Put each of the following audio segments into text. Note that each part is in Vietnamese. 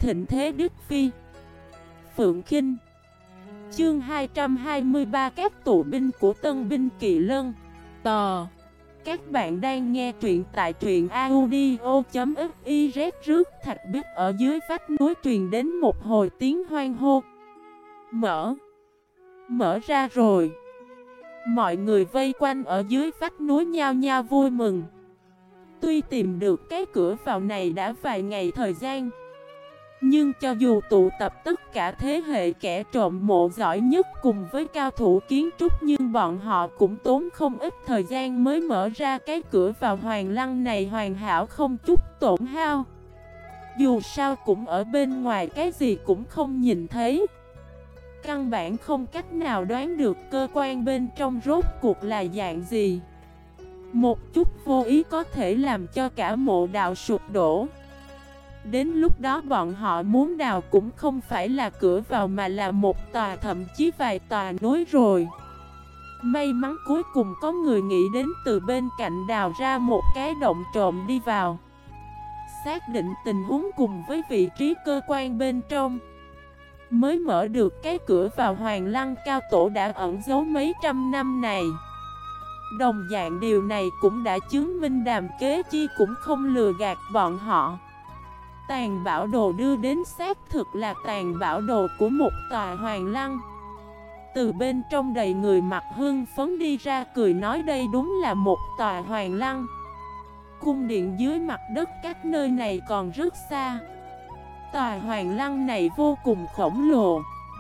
thịnh thế Đức Phi. Phượng Kinh. Chương 223 các tù binh của Tân binh Kỳ Lân. Tò. Các bạn đang nghe truyện tại truyện audio.fiz. Rước thạch bích ở dưới vách núi truyền đến một hồi tiếng hoan hô. Mở ra rồi. Mọi người vây quanh ở dưới vách núi nhao nhao vui mừng. Tuy tìm được cái cửa vào này đã vài ngày thời gian, nhưng cho dù tụ tập tất cả thế hệ kẻ trộm mộ giỏi nhất cùng với cao thủ kiến trúc, nhưng bọn họ cũng tốn không ít thời gian mới mở ra cái cửa vào Hoàng Lăng này hoàn hảo không chút tổn hao. Dù sao cũng ở bên ngoài cái gì cũng không nhìn thấy, căn bản không cách nào đoán được cơ quan bên trong rốt cuộc là dạng gì. Một chút vô ý có thể làm cho cả mộ đạo sụp đổ. Đến lúc đó bọn họ muốn đào cũng không phải là cửa vào mà là một tòa, thậm chí vài tòa núi rồi. May mắn cuối cùng có người nghĩ đến từ bên cạnh đào ra một cái động trộm đi vào, xác định tình huống cùng với vị trí cơ quan bên trong, mới mở được cái cửa vào Hoàng Lăng cao tổ đã ẩn giấu mấy trăm năm này. Đồng dạng điều này cũng đã chứng minh Đàm Kế Chi cũng không lừa gạt bọn họ. Tàn bảo đồ đưa đến xác thực là tàn bảo đồ của một tòa Hoàng Lăng. Từ bên trong đầy người mặc hưng phấn đi ra cười nói đây đúng là một tòa Hoàng Lăng. Cung điện dưới mặt đất cách nơi này còn rất xa. Tòa Hoàng Lăng này vô cùng khổng lồ.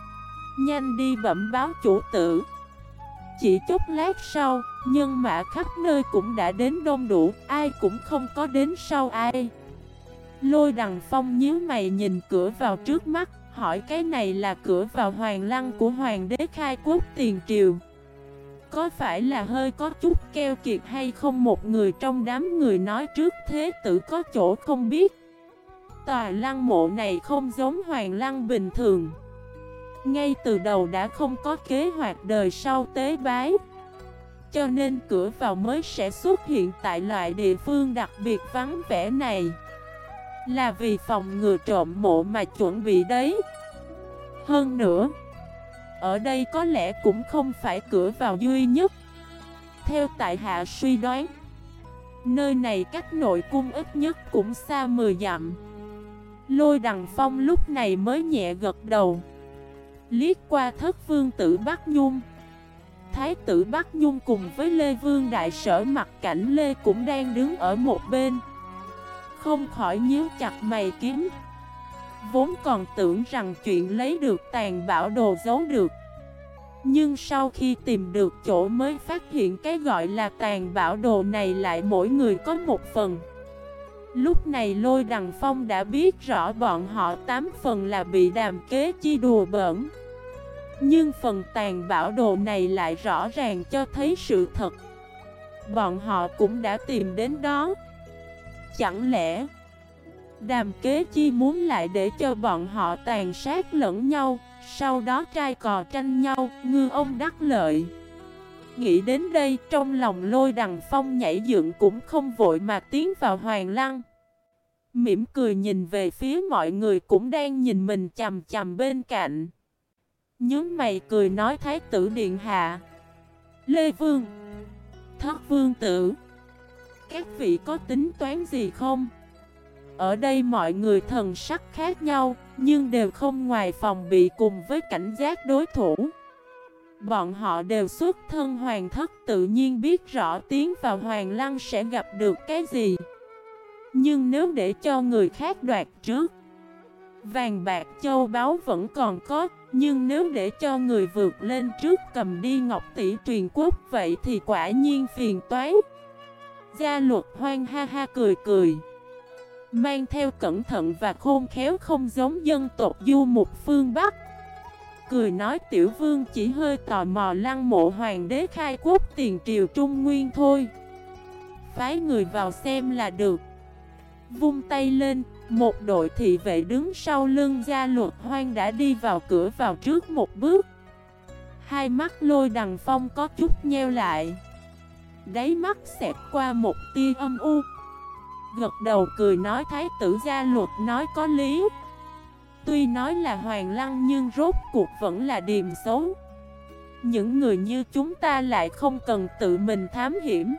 Nhanh đi bẩm báo chủ tử. Chỉ chốc lát sau, nhân mã khắp nơi cũng đã đến đông đủ, ai cũng không có đến sau ai. Lôi Đằng Phong nhíu mày nhìn cửa vào trước mắt, hỏi cái này là cửa vào Hoàng Lăng của Hoàng đế khai quốc tiền triều, có phải là hơi có chút keo kiệt hay không? Một người trong đám người nói trước thế tử có chỗ không biết. Tòa lăng mộ này không giống Hoàng Lăng bình thường. Ngay từ đầu đã không có kế hoạch đời sau tế bái, cho nên cửa vào mới sẽ xuất hiện tại loại địa phương đặc biệt vắng vẻ này. Là vì phòng ngừa trộm mộ mà chuẩn bị đấy. Hơn nữa, ở đây có lẽ cũng không phải cửa vào duy nhất. Theo tại hạ suy đoán, nơi này cách nội cung ít nhất cũng xa 10 dặm. Lôi Đằng Phong lúc này mới nhẹ gật đầu, liếc qua thất vương tử Bắc Nhung. Thái tử Bắc Nhung cùng với Lê Vương đại sở Mặt Cảnh Lê cũng đang đứng ở một bên, không khỏi nhíu chặt mày kiếm. Vốn còn tưởng rằng chuyện lấy được tàn bảo đồ giấu được, nhưng sau khi tìm được chỗ mới phát hiện cái gọi là tàn bảo đồ này lại mỗi người có một phần. Lúc này Lôi Đằng Phong đã biết rõ bọn họ 8 phần là bị Đàm Kế Chi đùa bỡn, nhưng phần tàn bảo đồ này lại rõ ràng cho thấy sự thật. Bọn họ cũng đã tìm đến đó. Chẳng lẽ Đàm Kế Chi muốn lại để cho bọn họ tàn sát lẫn nhau, sau đó trai cò tranh nhau, ngư ông đắc lợi? Nghĩ đến đây, trong lòng Lôi Đằng Phong nhảy dựng cũng không vội mà tiến vào Hoàng Lăng. Mỉm cười nhìn về phía mọi người cũng đang nhìn mình chằm chằm bên cạnh. Nhướng mày cười nói Thái tử điện hạ, Lê Vương, Thất vương tử, các vị có tính toán gì không? Ở đây mọi người thần sắc khác nhau, nhưng đều không ngoài phòng bị cùng với cảnh giác đối thủ. Bọn họ đều xuất thân hoàng thất, tự nhiên biết rõ tiến vào Hoàng Lăng sẽ gặp được cái gì. Nhưng nếu để cho người khác đoạt trước, vàng bạc châu báu vẫn còn có, nhưng nếu để cho người vượt lên trước cầm đi ngọc tỷ truyền quốc, vậy thì quả nhiên phiền toái. Gia Luật Hoang ha ha cười cười, mang theo cẩn thận và khôn khéo không giống dân tộc du mục phương Bắc. Cười nói tiểu vương chỉ hơi tò mò lăng mộ hoàng đế khai quốc tiền triều Trung Nguyên thôi, phái người vào xem là được. Vung tay lên, một đội thị vệ đứng sau lưng Gia Luật Hoang đã đi vào cửa vào trước một bước. Hai mắt Lôi Đằng Phong có chút nheo lại, đáy mắt xẹt qua một tia âm u, gật đầu cười nói Thái tử Gia Luật nói có lý. Tuy nói là Hoàng Lăng nhưng rốt cuộc vẫn là điềm xấu. Những người như chúng ta lại không cần tự mình thám hiểm.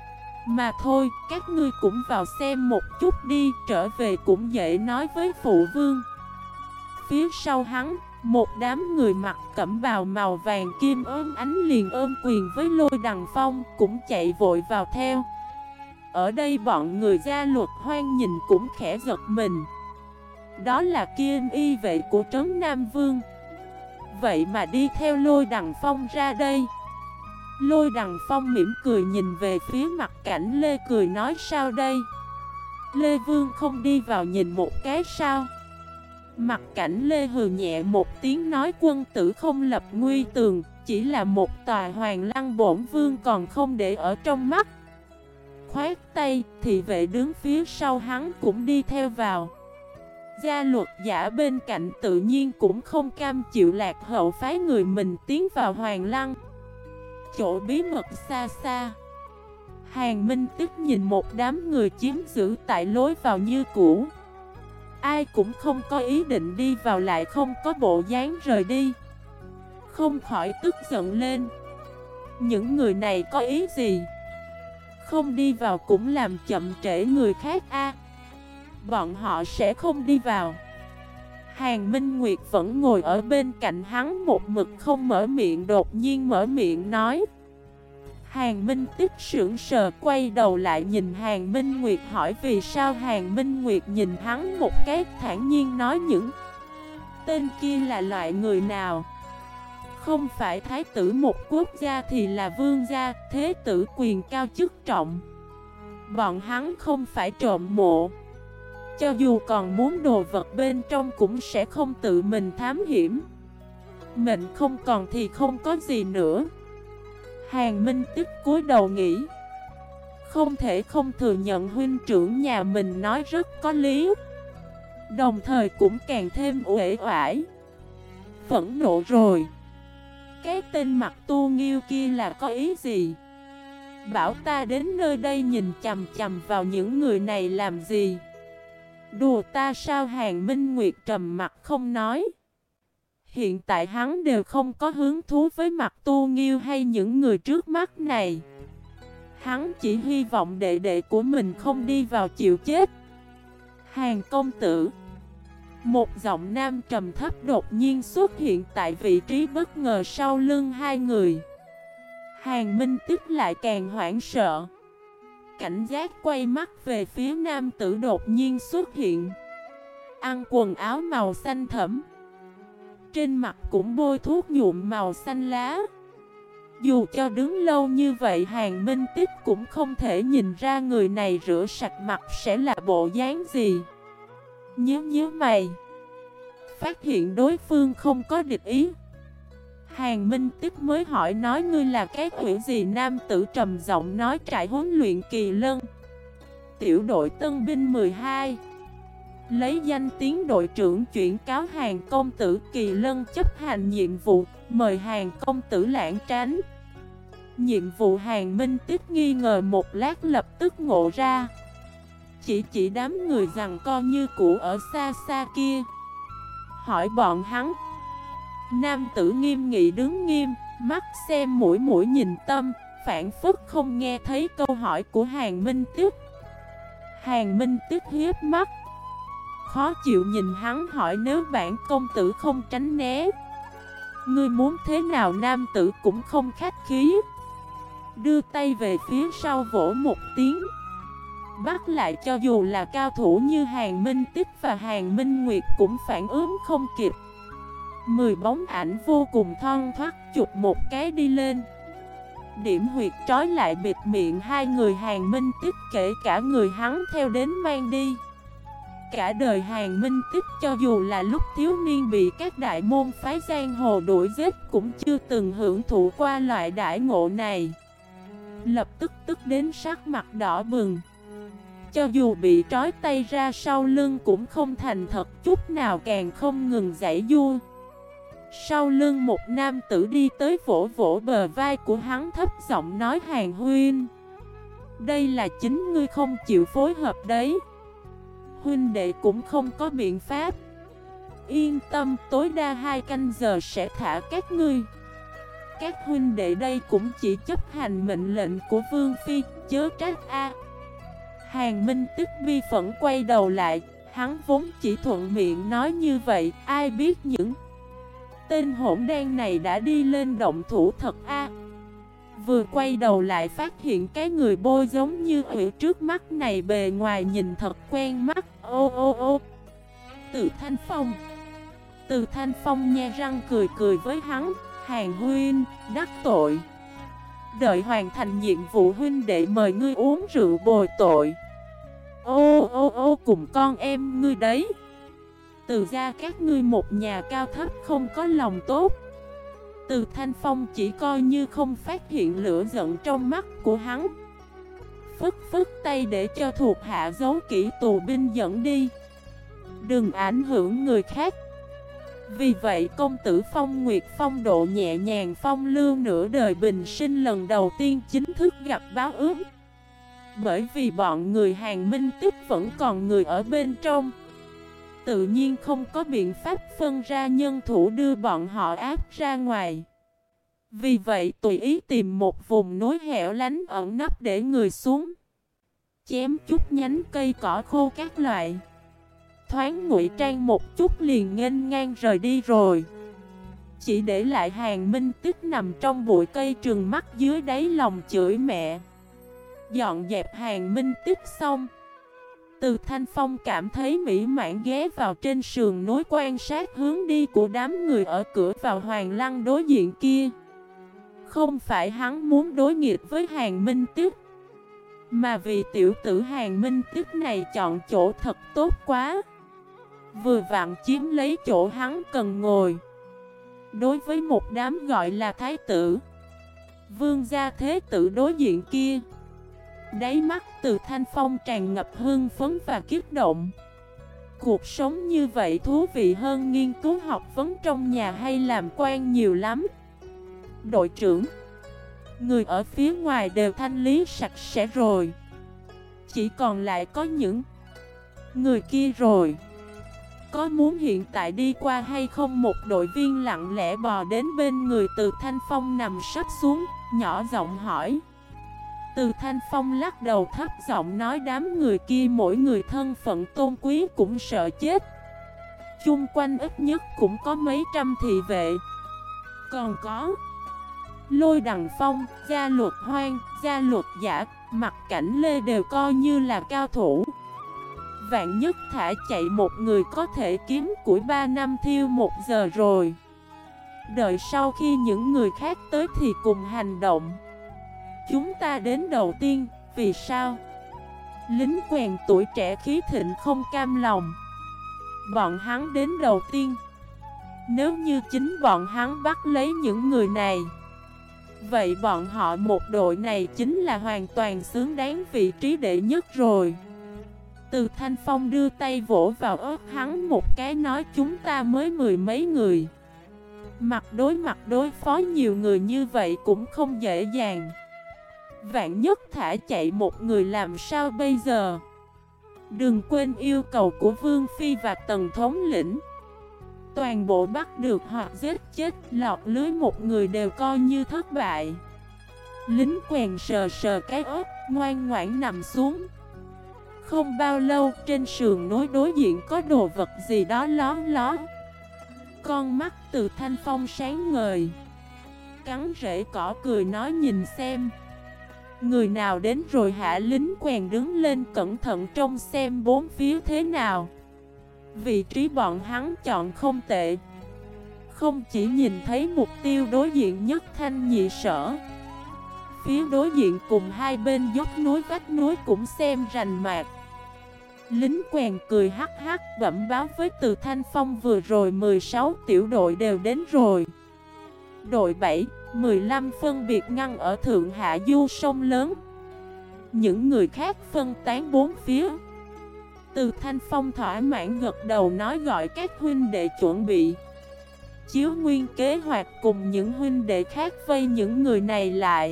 Mà thôi, các ngươi cũng vào xem một chút đi, trở về cũng dễ nói với phụ vương. Phía sau hắn, một đám người mặc cẩm bào màu vàng kim ốm ánh liền ôm quyền với Lôi Đằng Phong, cũng chạy vội vào theo. Ở đây bọn người Gia Luật Hoang nhìn cũng khẽ giật mình. Đó là Kim Y vệ của Trấn Nam Vương. Vậy mà đi theo Lôi Đằng Phong ra đây. Lôi Đằng Phong mỉm cười nhìn về phía Mặt Cảnh Lê, cười nói sao đây? Lê Vương không đi vào nhìn một cái sao? Mặt Cảnh Lê hừ nhẹ một tiếng nói quân tử không lập nguy tường, chỉ là một tòa Hoàng Lăng bổn vương còn không để ở trong mắt. Khoát tay, thị vệ đứng phía sau hắn cũng đi theo vào. Gia Luật giả bên cạnh tự nhiên cũng không cam chịu lạc hậu, phái người mình tiến vào Hoàng Lăng. Chỗ bí mật xa xa, Hàn Minh Tích nhìn một đám người chiếm giữ tại lối vào như cũ. Ai cũng không có ý định đi vào, lại không có bộ dáng rời đi, không khỏi tức giận lên. Những người này có ý gì? Không đi vào cũng làm chậm trễ người khác a. Bọn họ sẽ không đi vào. Hàn Minh Nguyệt vẫn ngồi ở bên cạnh hắn một mực không mở miệng, đột nhiên mở miệng nói. Hàn Minh Tích sững sờ quay đầu lại nhìn Hàn Minh Nguyệt hỏi vì sao. Hàn Minh Nguyệt nhìn hắn một cái thản nhiên nói những tên kia là loại người nào? Không phải thái tử một quốc gia thì là vương gia, thế tử quyền cao chức trọng. Bọn hắn không phải trộm mộ. Cho dù còn muốn đồ vật bên trong cũng sẽ không tự mình thám hiểm. Mệnh không còn thì không có gì nữa. Hàn Minh Tích cúi đầu nghĩ. Không thể không thừa nhận huynh trưởng nhà mình nói rất có lý. Đồng thời cũng càng thêm uể oải. Phẫn nộ rồi. Cái tên Mặt Tu Nghiêu kia là có ý gì? Bảo ta đến nơi đây nhìn chằm chằm vào những người này làm gì? Đùa ta sao? Hàn Minh Nguyệt trầm mặt không nói. Hiện tại hắn đều không có hứng thú với Mặt Tu Nghiêu hay những người trước mắt này. Hắn chỉ hy vọng đệ đệ của mình không đi vào chịu chết. Hàn công tử. Một giọng nam trầm thấp đột nhiên xuất hiện tại vị trí bất ngờ sau lưng hai người. Hàn Minh Tích lại càng hoảng sợ. Cảnh giác quay mắt về phía nam tử đột nhiên xuất hiện. Ăn quần áo màu xanh thẫm, trên mặt cũng bôi thuốc nhuộm màu xanh lá. Dù cho đứng lâu như vậy, Hàn Minh Tích cũng không thể nhìn ra người này rửa sạch mặt sẽ là bộ dáng gì. Nhớ mày, phát hiện đối phương không có địch ý, Hàn Minh Tích mới hỏi nói ngươi là cái quỷ gì? Nam tử trầm giọng nói trại huấn luyện Kỳ Lân, tiểu đội tân binh 12. Lấy danh tiếng đội trưởng chuyển cáo Hàn công tử Kỳ Lân chấp hành nhiệm vụ, mời Hàn công tử lãng tránh. Nhiệm vụ? Hàn Minh Tích nghi ngờ một lát lập tức ngộ ra. Chỉ đám người giằng co như cũ ở xa xa kia. Hỏi bọn hắn. Nam tử nghiêm nghị đứng nghiêm, mắt xem mũi nhìn tâm, phản phất không nghe thấy câu hỏi của Hàn Minh Tích. Hàn Minh Tích hiếp mắt, khó chịu nhìn hắn hỏi nếu bản công tử không tránh né, ngươi muốn thế nào? Nam tử cũng không khách khí, đưa tay về phía sau vỗ một tiếng, bắt lại. Cho dù là cao thủ như Hàn Minh Tích và Hàn Minh Nguyệt cũng phản ứng không kịp. 10 bóng ảnh vô cùng thon thoắt chụp một cái đi lên, điểm huyệt trói lại bịt miệng hai người Hàn Minh Tích, kể cả người hắn theo đến mang đi. Cả đời Hàn Minh Tích cho dù là lúc thiếu niên bị các đại môn phái giang hồ đuổi giết cũng chưa từng hưởng thụ qua loại đãi ngộ này. Lập tức tức đến sắc mặt đỏ bừng. Cho dù bị trói tay ra sau lưng cũng không thành thật chút nào, càng không ngừng giãy giụa. Sau lưng một nam tử đi tới vỗ vỗ bờ vai của hắn, thấp giọng nói Hàn huynh, đây là chính ngươi không chịu phối hợp đấy. Huynh đệ cũng không có biện pháp. Yên tâm, tối đa 2 canh giờ sẽ thả các ngươi. Các huynh đệ đây cũng chỉ chấp hành mệnh lệnh của Vương Phi, chớ trách a. Hàn Minh tức bi phẫn quay đầu lại, hắn vốn chỉ thuận miệng nói như vậy, ai biết những tên hỗn đen này đã đi lên động thủ thật a. Vừa quay đầu lại phát hiện cái người bôi giống như hủy trước mắt này bề ngoài nhìn thật quen mắt, ô ô ô. Từ Thanh Phong nhe răng cười cười với hắn, Hàn huynh, đắc tội. Đợi hoàn thành nhiệm vụ huynh đệ mời ngươi uống rượu bồi tội. Ô ô ô cùng con em ngươi đấy. Từ ra các ngươi một nhà cao thấp không có lòng tốt. Từ Thanh Phong chỉ coi như không phát hiện lửa giận trong mắt của hắn. Phất phất tay để cho thuộc hạ giấu kỹ tù binh dẫn đi. Đừng ảnh hưởng người khác. Vì vậy công tử Phong Nguyệt phong độ nhẹ nhàng phong lưu nửa đời bình sinh lần đầu tiên chính thức gặp báo ứng. Bởi vì bọn người Hàn Minh Tích vẫn còn người ở bên trong, tự nhiên không có biện pháp phân ra nhân thủ đưa bọn họ áp ra ngoài. Vì vậy tùy ý tìm một vùng núi hẻo lánh ẩn nấp để người xuống, chém chút nhánh cây cỏ khô các loại, thoáng ngụy trang một chút liền nghênh ngang rời đi rồi. Chỉ để lại Hàn Minh Tích nằm trong bụi cây trừng mắt dưới đáy lòng chửi mẹ. Dọn dẹp Hàn Minh Tích xong, Từ Thanh Phong cảm thấy mỹ mãn ghé vào trên sườn núi quan sát hướng đi của đám người ở cửa vào Hoàng Lăng đối diện kia. Không phải hắn muốn đối nghịch với Hàn Minh Tích, mà vì tiểu tử Hàn Minh Tích này chọn chỗ thật tốt quá, vừa vặn chiếm lấy chỗ hắn cần ngồi. Đối với một đám gọi là thái tử, vương gia thế tử đối diện kia, đáy mắt Từ Thanh Phong tràn ngập hưng phấn và kích động. Cuộc sống như vậy thú vị hơn nghiên cứu học vấn trong nhà hay làm quan nhiều lắm. Đội trưởng, người ở phía ngoài đều thanh lý sạch sẽ rồi, chỉ còn lại có những người kia rồi. Có muốn hiện tại đi qua hay không? Một đội viên lặng lẽ bò đến bên người Từ Thanh Phong nằm sắp xuống, nhỏ giọng hỏi. Từ Thanh Phong lắc đầu thấp giọng nói đám người kia mỗi người thân phận tôn quý cũng sợ chết. Chung quanh ít nhất cũng có mấy trăm thị vệ. Còn có Lôi Đằng Phong, Gia Luật Hoang, Gia Luật Giả, Mặt Cảnh Lê đều coi như là cao thủ. Vạn nhất thả chạy một người có thể kiếm củi 3 năm thiêu 1 giờ rồi. Đợi sau khi những người khác tới thì cùng hành động. Chúng ta đến đầu tiên, vì sao? Lính quèn tuổi trẻ khí thịnh không cam lòng. Bọn hắn đến đầu tiên. Nếu như chính bọn hắn bắt lấy những người này, vậy bọn họ một đội này chính là hoàn toàn xứng đáng vị trí đệ nhất rồi. Từ Thanh Phong đưa tay vỗ vào ớt hắn một cái nói chúng ta mới 10 mấy người. Mặt đối phó nhiều người như vậy cũng không dễ dàng. Vạn nhất thả chạy một người làm sao bây giờ? Đừng quên yêu cầu của Vương Phi và Tần thống lĩnh. Toàn bộ bắt được hoặc giết chết, lọt lưới một người đều coi như thất bại. Lính quèn sờ sờ cái ớt, ngoan ngoãn nằm xuống. Không bao lâu trên sườn núi đối diện có đồ vật gì đó lón ló. Con mắt Từ Thanh Phong sáng ngời, cắn rễ cỏ cười nói nhìn xem. Người nào đến rồi hả? Lính quèn đứng lên cẩn thận trông xem bốn phía thế nào. Vị trí bọn hắn chọn không tệ. Không chỉ nhìn thấy mục tiêu đối diện nhất thanh nhị sở, phía đối diện cùng hai bên dốc núi vách núi cũng xem rành mạc. Lính quèn cười hắc hắc bẩm báo với Từ Thanh Phong vừa rồi 16 tiểu đội đều đến rồi. Đội 7, 15 phân biệt ngăn ở thượng hạ du sông lớn. Những người khác phân tán bốn phía. Từ Thanh Phong thỏa mãn gật đầu nói gọi các huynh đệ chuẩn bị. Chiếu nguyên kế hoạch cùng những huynh đệ khác vây những người này lại.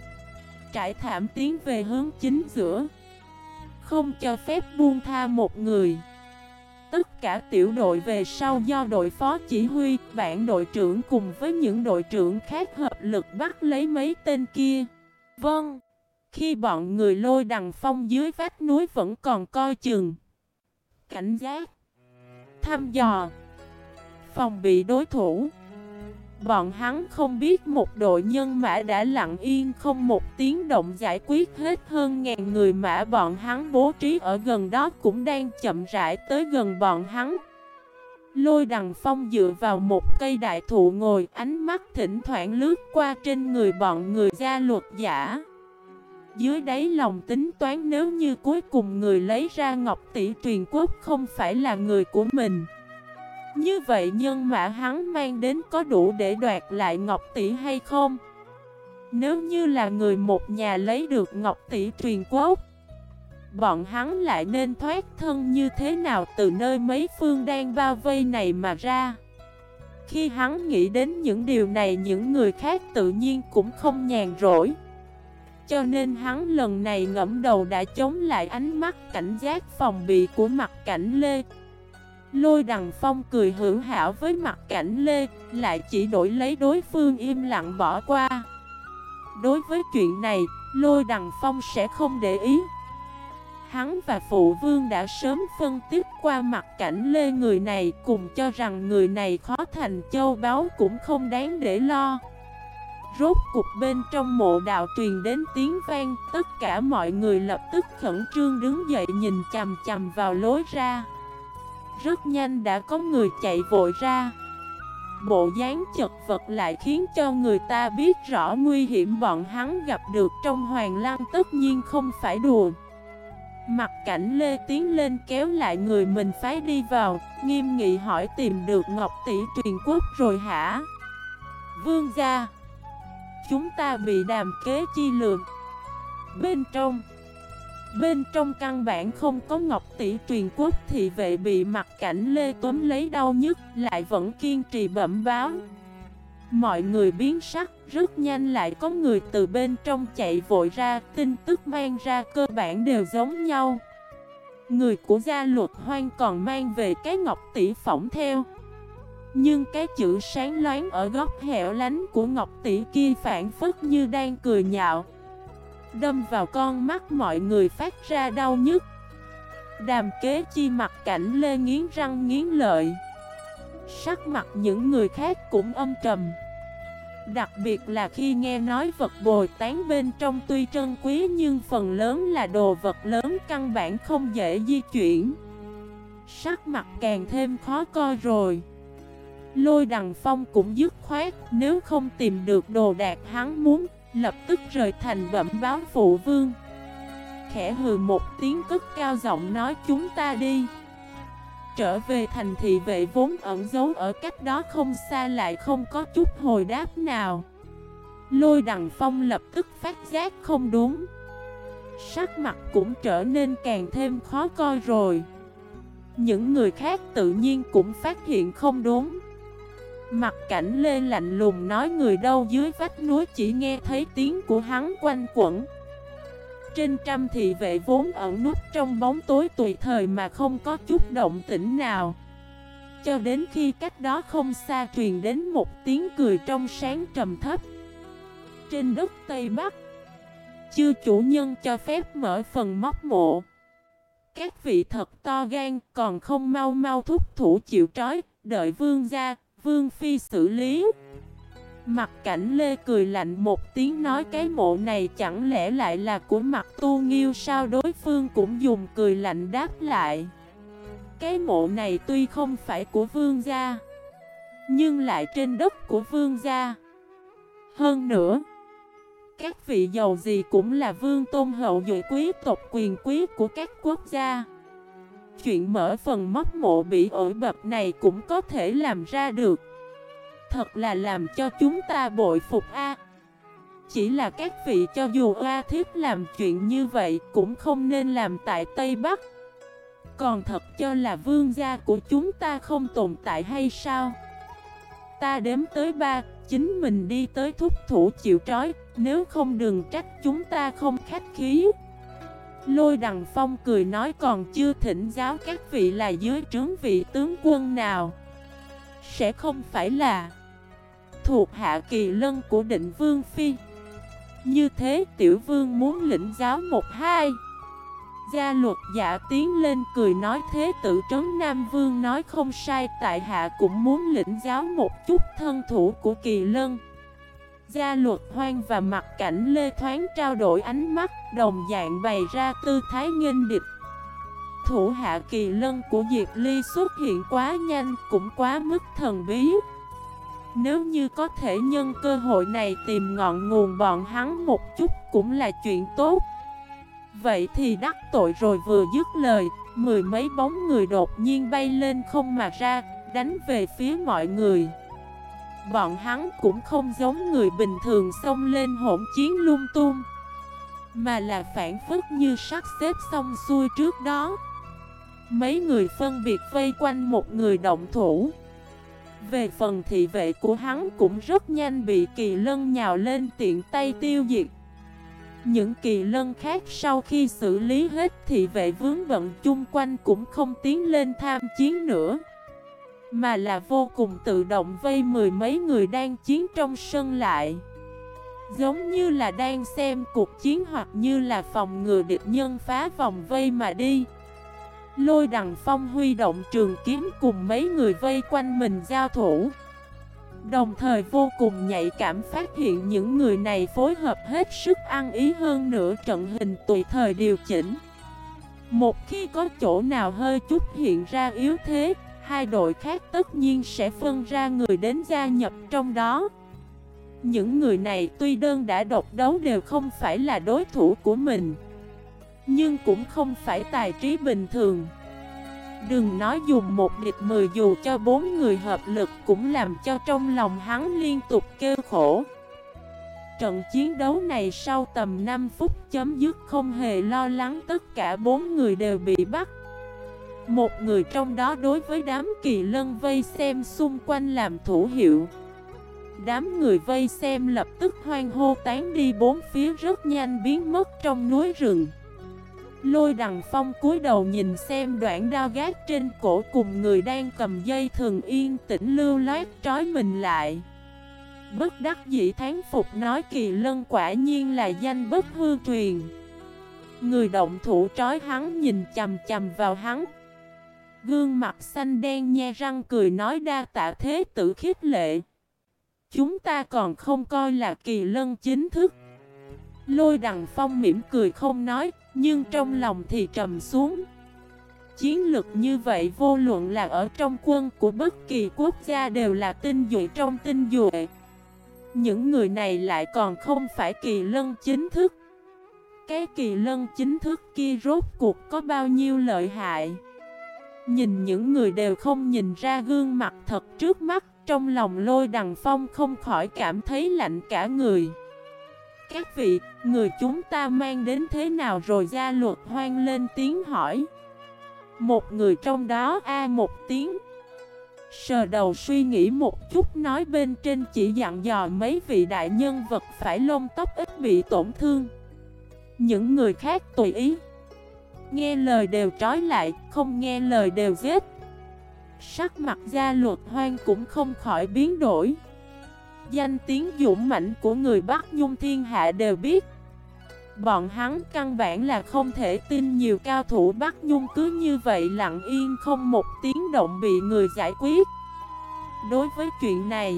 Trải thảm tiến về hướng chính giữa, không cho phép buông tha một người. tất cả tiểu đội về sau do đội phó chỉ huy, bản đội trưởng cùng với những đội trưởng khác hợp lực bắt lấy mấy tên kia. Vâng. Khi bọn người Lôi Đằng Phong dưới vách núi vẫn còn coi chừng, cảnh giác, thăm dò, phòng bị đối thủ, bọn hắn không biết một đội nhân mã đã lặng yên không một tiếng động giải quyết hết hơn ngàn người mã bọn hắn bố trí ở gần đó cũng đang chậm rãi tới gần bọn hắn. Lôi Đằng Phong dựa vào một cây đại thụ ngồi, ánh mắt thỉnh thoảng lướt qua trên người bọn người gia luật giả. Dưới đáy lòng tính toán, nếu như cuối cùng người lấy ra ngọc tỷ truyền quốc không phải là người của mình, như vậy nhân mã hắn mang đến có đủ để đoạt lại ngọc tỷ hay không? Nếu như là người một nhà lấy được ngọc tỷ truyền quốc, bọn hắn lại nên thoát thân như thế nào từ nơi mấy phương đang bao vây này mà ra? Khi hắn nghĩ đến những điều này, những người khác tự nhiên cũng không nhàn rỗi. Cho nên hắn lần này ngẫm đầu đã chống lại ánh mắt cảnh giác phòng bị của Mặt Cảnh Lê. Lôi Đằng Phong cười hữu hảo với Mặt Cảnh Lê, lại chỉ đổi lấy đối phương im lặng bỏ qua. Đối với chuyện này, Lôi Đằng Phong sẽ không để ý. Hắn và Phụ Vương đã sớm phân tích qua Mặt Cảnh Lê người này, cùng cho rằng người này khó thành châu báu cũng không đáng để lo. Rốt cục bên trong mộ đạo truyền đến tiếng vang, tất cả mọi người lập tức khẩn trương đứng dậy nhìn chằm chằm vào lối ra. Rất nhanh đã có người chạy vội ra. Bộ dáng chật vật lại khiến cho người ta biết rõ nguy hiểm bọn hắn gặp được trong Hoàng Lăng tất nhiên không phải đùa. Mặt Cảnh Lê tiến lên kéo lại người mình phái đi vào, nghiêm nghị hỏi tìm được ngọc tỷ truyền quốc rồi hả? Vương gia, chúng ta bị đàm kế chi lược. Bên trong căn bản không có ngọc tỷ truyền quốc. Thị vệ bị Mặt Cảnh Lê túm lấy đau nhức, lại vẫn kiên trì bẩm báo. Mọi người biến sắc, rất nhanh lại có người từ bên trong chạy vội ra. Tin tức mang ra cơ bản đều giống nhau. Người của gia luật Hoang còn mang về cái ngọc tỷ phỏng theo, nhưng cái chữ sáng loáng ở góc hẻo lánh của ngọc tỷ kia phản phất như đang cười nhạo, đâm vào con mắt mọi người phát ra đau nhức. Đàm kế chi Mặt Cảnh Lê nghiến răng nghiến lợi. Sắc mặt những người khác cũng âm trầm. Đặc biệt là khi nghe nói vật bồi tán bên trong tuy trân quý nhưng phần lớn là đồ vật lớn căn bản không dễ di chuyển. Sắc mặt càng thêm khó coi rồi. Lôi Đằng Phong cũng dứt khoát, nếu không tìm được đồ đạc hắn muốn, lập tức rời thành bẩm báo Phụ Vương. Khẽ hừ một tiếng cất cao giọng nói chúng ta đi. Trở về thành thị vệ vốn ẩn giấu ở cách đó không xa lại không có chút hồi đáp nào. Lôi Đằng Phong lập tức phát giác không đúng. Sắc mặt cũng trở nên càng thêm khó coi rồi. Những người khác tự nhiên cũng phát hiện không đúng. Mặt Cảnh Lê lạnh lùng nói người đâu dưới vách núi, chỉ nghe thấy tiếng của hắn quanh quẩn. Trên trăm thị vệ vốn ẩn núp trong bóng tối tùy thời mà không có chút động tĩnh nào. Cho đến khi cách đó không xa truyền đến một tiếng cười trong sáng trầm thấp. Trên đất Tây Bắc, chư chủ nhân cho phép mở phần móc mộ. Các vị thật to gan, còn không mau mau thúc thủ chịu trói, đợi vương gia, vương phi xử lý. Mặt Cảnh Lê cười lạnh một tiếng nói cái mộ này chẳng lẽ lại là của Mặt Tu Nghiêu sao? Đối phương cũng dùng cười lạnh đáp lại. Cái mộ này tuy không phải của vương gia, nhưng lại trên đất của vương gia. Hơn nữa, các vị giàu gì cũng là vương tôn hậu duệ quý tộc quyền quý của các quốc gia. Chuyện mở phần móc mộ bị ổi bập này cũng có thể làm ra được. Thật là làm cho chúng ta bội phục a. Chỉ là các vị cho dù oa thiết làm chuyện như vậy cũng không nên làm tại Tây Bắc. Còn thật cho là vương gia của chúng ta không tồn tại hay sao? Ta đếm tới 3, chính mình đi tới thúc thủ chịu trói, nếu không đừng trách chúng ta không khách khí. Lôi Đằng Phong cười nói còn chưa thỉnh giáo các vị là dưới trướng vị tướng quân nào. Sẽ không phải là thuộc hạ Kỳ Lân của Định Vương Phi. Như thế tiểu vương muốn lĩnh giáo một hai. Gia Luật Giả tiến lên cười nói thế tử trấn Nam Vương nói không sai, tại hạ cũng muốn lĩnh giáo một chút thân thủ của Kỳ Lân. Gia Luật Hoang và Mặt Cảnh Lê thoáng trao đổi ánh mắt, đồng dạng bày ra tư thái nghênh địch. Thủ hạ Kỳ Lân của Diệp Ly xuất hiện quá nhanh, cũng quá mức thần bí. Nếu như có thể nhân cơ hội này tìm ngọn nguồn bọn hắn một chút cũng là chuyện tốt. Vậy thì đắc tội rồi. Vừa dứt lời, mười mấy bóng người đột nhiên bay lên không mà ra, đánh về phía mọi người. Bọn hắn cũng không giống người bình thường xông lên hỗn chiến lung tung, mà là phản phất như sắp xếp xong xuôi trước đó. Mấy người phân biệt vây quanh một người động thủ. Về phần thị vệ của hắn cũng rất nhanh bị Kỳ Lân nhào lên tiện tay tiêu diệt. Những Kỳ Lân khác sau khi xử lý hết thị vệ vướng bận chung quanh cũng không tiến lên tham chiến nữa, mà là vô cùng tự động vây mười mấy người đang chiến trong sân lại. Giống như là đang xem cuộc chiến hoặc như là phòng ngừa địch nhân phá vòng vây mà đi. Lôi Đằng Phong huy động trường kiếm cùng mấy người vây quanh mình giao thủ. Đồng thời vô cùng nhạy cảm phát hiện những người này phối hợp hết sức ăn ý, hơn nữa trận hình tùy thời điều chỉnh. Một khi có chỗ nào hơi chút hiện ra yếu thế, hai đội khác tất nhiên sẽ phân ra người đến gia nhập trong đó. Những người này tuy đơn đã độc đấu đều không phải là đối thủ của mình, nhưng cũng không phải tài trí bình thường. Đừng nói dùng một địch 10, dù cho 4 người hợp lực cũng làm cho trong lòng hắn liên tục kêu khổ. Trận chiến đấu này sau tầm 5 phút chấm dứt, không hề lo lắng, tất cả 4 người đều bị bắt. Một người trong đó đối với đám Kỳ Lân vây xem xung quanh làm thủ hiệu. Đám người vây xem lập tức hoan hô tán đi bốn phía, rất nhanh biến mất trong núi rừng. Lôi Đằng Phong cúi đầu nhìn xem đoạn đao gác trên cổ cùng người đang cầm dây thừng yên tĩnh lưu loát trói mình lại. Bất đắc dĩ thán phục nói Kỳ Lân quả nhiên là danh bất hư truyền. Người động thủ trói hắn nhìn chằm chằm vào hắn, gương mặt xanh đen nhe răng cười nói đa tạ thế tử khích lệ. Chúng ta còn không coi là Kỳ Lân chính thức. Lôi Đằng Phong mỉm cười không nói, nhưng trong lòng thì trầm xuống. Chiến lực như vậy vô luận là ở trong quân của bất kỳ quốc gia đều là tinh nhuệ trong tinh nhuệ. Những người này lại còn không phải Kỳ Lân chính thức. Cái Kỳ Lân chính thức kia rốt cuộc có bao nhiêu lợi hại? Nhìn những người đều không nhìn ra gương mặt thật trước mắt, trong lòng Lôi Đằng Phong không khỏi cảm thấy lạnh cả người. Các vị, người chúng ta mang đến thế nào rồi? Gia Luật Hoang lên tiếng hỏi. Một người trong đó một tiếng, sờ đầu suy nghĩ một chút nói bên trên chỉ dặn dò mấy vị đại nhân vật phải lông tóc ít bị tổn thương. Những người khác tùy ý, nghe lời đều trói lại, không nghe lời đều giết. Sắc mặt Gia Luật Hoang cũng không khỏi biến đổi. Danh tiếng dũng mãnh của người Bắc Nhung thiên hạ đều biết. Bọn hắn căn bản là không thể tin nhiều cao thủ Bắc Nhung cứ như vậy lặng yên không một tiếng động bị người giải quyết. Đối với chuyện này,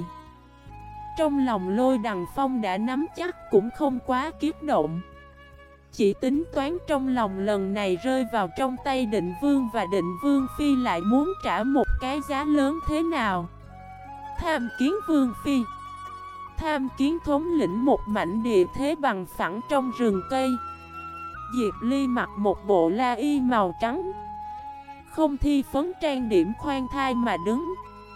trong lòng Lôi Đằng Phong đã nắm chắc, cũng không quá kích động. Chỉ tính toán trong lòng lần này rơi vào trong tay Định Vương và Định Vương Phi lại muốn trả một cái giá lớn thế nào. Tham kiến Vương Phi, tham kiến thống lĩnh một mảnh địa thế bằng phẳng trong rừng cây. Diệp Ly mặc một bộ la y màu trắng, không thi phấn trang điểm khoan thai mà đứng.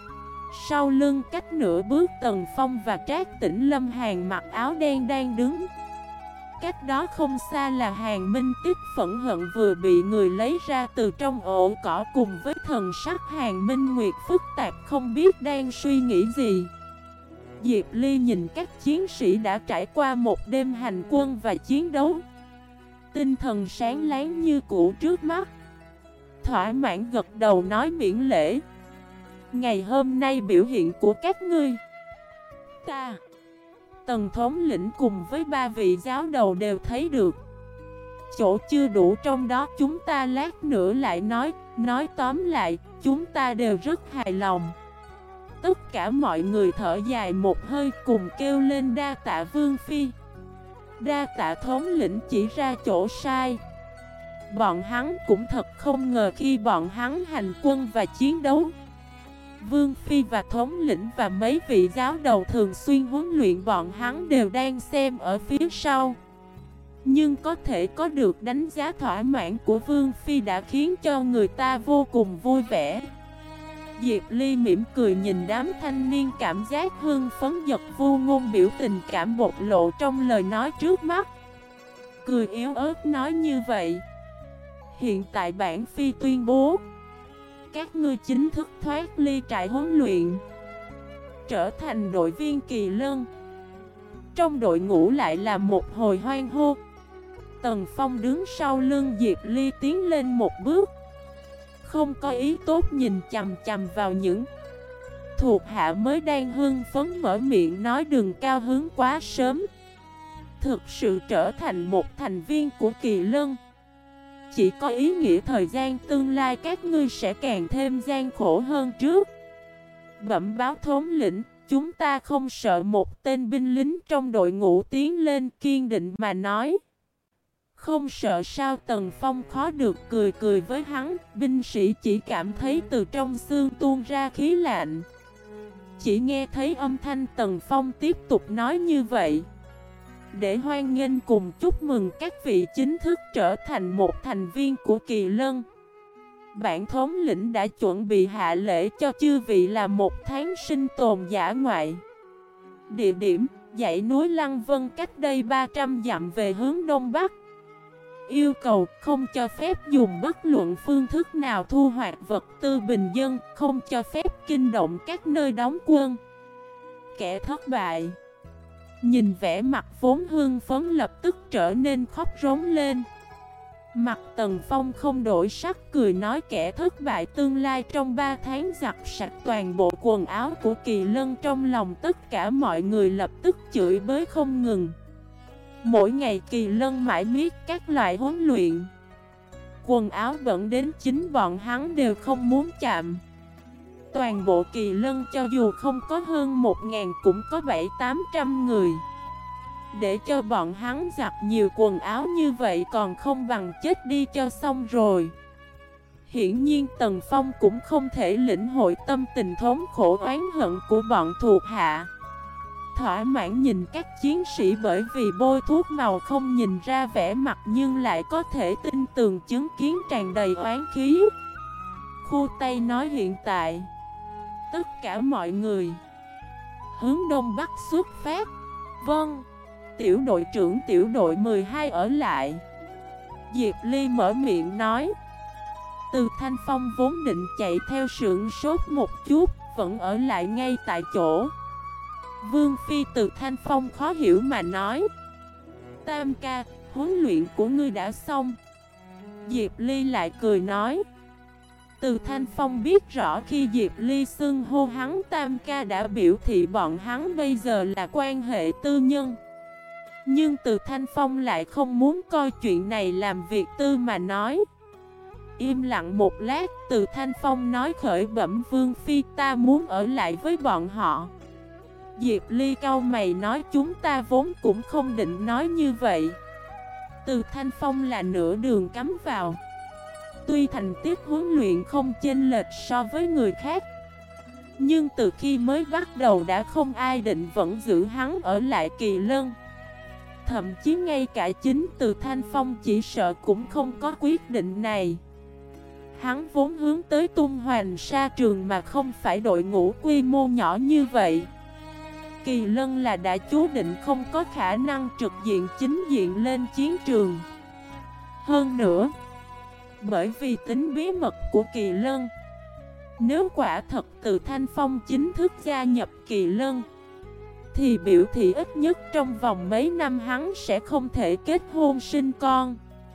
Sau lưng cách nửa bước Tần Phong và Trác Tĩnh Lâm Hàn mặc áo đen đang đứng. Cách đó không xa là Hàn Minh Tích phẫn hận vừa bị người lấy ra từ trong ổ cỏ, cùng với thần sắc Hàn Minh Nguyệt phức tạp không biết đang suy nghĩ gì. Diệp Ly nhìn các chiến sĩ đã trải qua một đêm hành quân và chiến đấu, tinh thần sáng láng như cũ trước mắt. Thỏa mãn gật đầu nói miễn lễ. Ngày hôm nay biểu hiện của các ngươi, ta, Tần thống lĩnh cùng với 3 vị giáo đầu đều thấy được. Chỗ chưa đủ trong đó chúng ta lát nữa lại nói tóm lại, chúng ta đều rất hài lòng. Tất cả mọi người thở dài một hơi cùng kêu lên đa tạ Vương Phi. Đa tạ thống lĩnh chỉ ra chỗ sai. Bọn hắn cũng thật không ngờ khi bọn hắn hành quân và chiến đấu, Vương Phi và thống lĩnh và mấy vị giáo đầu thường xuyên huấn luyện bọn hắn đều đang xem ở phía sau. Nhưng có thể có được đánh giá thỏa mãn của Vương Phi đã khiến cho người ta vô cùng vui vẻ. Diệp Ly mỉm cười nhìn đám thanh niên, cảm giác hưng phấn giật vu ngôn biểu tình cảm bộc lộ trong lời nói trước mắt. Cười yếu ớt nói như vậy. Hiện tại bản Phi tuyên bố, các ngươi chính thức thoát ly trại huấn luyện, trở thành đội viên Kỳ Lân. Trong đội ngũ lại là một hồi hoan hô. Tần Phong đứng sau lưng Diệp Ly tiến lên một bước, không có ý tốt nhìn chằm chằm vào những thuộc hạ mới đang hưng phấn, mở miệng nói đừng cao hứng quá sớm. Thực sự trở thành một thành viên của Kỳ Lân chỉ có ý nghĩa thời gian tương lai các ngươi sẽ càng thêm gian khổ hơn trước. Bẩm báo thống lĩnh, chúng ta không sợ. Một tên binh lính trong đội ngũ tiến lên kiên định mà nói. Không sợ sao? Tần Phong khó được cười cười với hắn. Binh sĩ chỉ cảm thấy từ trong xương tuôn ra khí lạnh. Chỉ nghe thấy âm thanh Tần Phong tiếp tục nói như vậy. Để hoan nghênh cùng chúc mừng các vị chính thức trở thành một thành viên của Kỳ Lân, bản thống lĩnh đã chuẩn bị hạ lễ cho chư vị là một tháng sinh tồn dã ngoại. Địa điểm, dãy núi Lăng Vân cách đây 300 dặm về hướng đông bắc. Yêu cầu không cho phép dùng bất luận phương thức nào thu hoạch vật tư bình dân, không cho phép kinh động các nơi đóng quân. Kẻ thất bại nhìn vẻ mặt vốn hưng phấn lập tức trở nên khóc rống lên. Mặt Tần Phong không đổi sắc, cười nói kẻ thất bại tương lai trong 3 tháng giặt sạch toàn bộ quần áo của Kỳ Lân. Trong lòng tất cả mọi người lập tức chửi bới không ngừng. Mỗi ngày Kỳ Lân mãi miết các loại huấn luyện, quần áo bẩn đến chính bọn hắn đều không muốn chạm. Toàn bộ Kỳ Lân cho dù không có hơn 1000 cũng có 700-800 người. Để cho bọn hắn giặt nhiều quần áo như vậy còn không bằng chết đi cho xong rồi. Hiển nhiên Tần Phong cũng không thể lĩnh hội tâm tình thống khổ oán hận của bọn thuộc hạ. Thỏa mãn nhìn các chiến sĩ bởi vì bôi thuốc màu không nhìn ra vẻ mặt nhưng lại có thể tin tường chứng kiến tràn đầy oán khí. Khu Tây nói hiện tại tất cả mọi người hướng đông bắc xuất phát. Vâng. Tiểu đội trưởng tiểu đội 12 ở lại. Diệp Ly mở miệng nói. Từ Thanh Phong vốn định chạy theo sửng sốt một chút, vẫn ở lại ngay tại chỗ. Vương Phi Từ Thanh Phong khó hiểu mà nói. Tam ca, huấn luyện của ngươi đã xong. Diệp Ly lại cười nói. Từ Thanh Phong biết rõ khi Diệp Ly xưng hô hắn Tam ca đã biểu thị bọn hắn bây giờ là quan hệ tư nhân. Nhưng Từ Thanh Phong lại không muốn coi chuyện này làm việc tư mà nói. Im lặng một lát, Từ Thanh Phong nói khởi bẩm Vương Phi, ta muốn ở lại với bọn họ. Diệp Ly cau mày nói chúng ta vốn cũng không định nói như vậy. Từ Thanh Phong là nửa đường cắm vào. Tuy thành tích huấn luyện không chênh lệch so với người khác, nhưng từ khi mới bắt đầu đã không ai định vẫn giữ hắn ở lại Kỳ Lân. Thậm chí ngay cả chính Từ Thanh Phong chỉ sợ cũng không có quyết định này. Hắn vốn hướng tới tung hoành sa trường mà không phải đội ngũ quy mô nhỏ như vậy. Kỳ Lân là đã chú định không có khả năng trực diện chính diện lên chiến trường. Hơn nữa, bởi vì tính bí mật của Kỳ Lân, nếu quả thật Từ Thanh Phong chính thức gia nhập Kỳ Lân, thì biểu thị ít nhất trong vòng mấy năm hắn sẽ không thể kết hôn sinh con.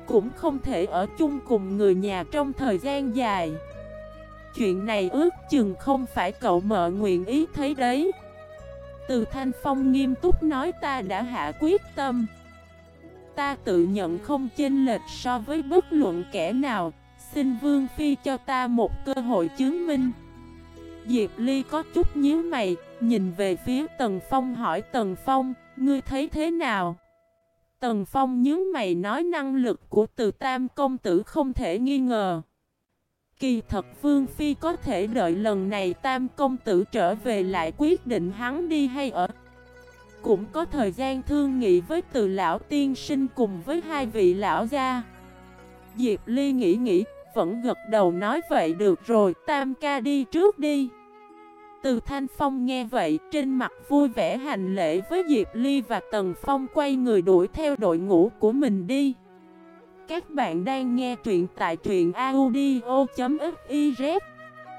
cũng không thể ở chung cùng người nhà trong thời gian dài. Chuyện này ước chừng không phải cậu mợ nguyện ý thấy đấy. Từ Thanh Phong nghiêm túc nói, ta đã hạ quyết tâm. Ta tự nhận không chênh lệch so với bất luận kẻ nào. Xin Vương Phi cho ta một cơ hội chứng minh. Diệp Ly có chút nhíu mày, nhìn về phía Tần Phong hỏi, Tần Phong, ngươi thấy thế nào? Tần Phong nhíu mày nói, năng lực của Từ Tam công tử không thể nghi ngờ. Kỳ thật Vương Phi có thể đợi lần này Tam công tử trở về lại quyết định hắn đi hay ở. Cũng có thời gian thương nghị với Từ lão tiên sinh cùng với hai vị lão gia. Diệp Ly nghĩ vẫn gật đầu nói, vậy được rồi, Tam ca đi trước đi. Từ Thanh Phong nghe vậy, trên mặt vui vẻ hành lễ với Diệp Ly và Tần Phong, quay người đuổi theo đội ngũ của mình đi. Các bạn đang nghe truyện tại truyện audio.fif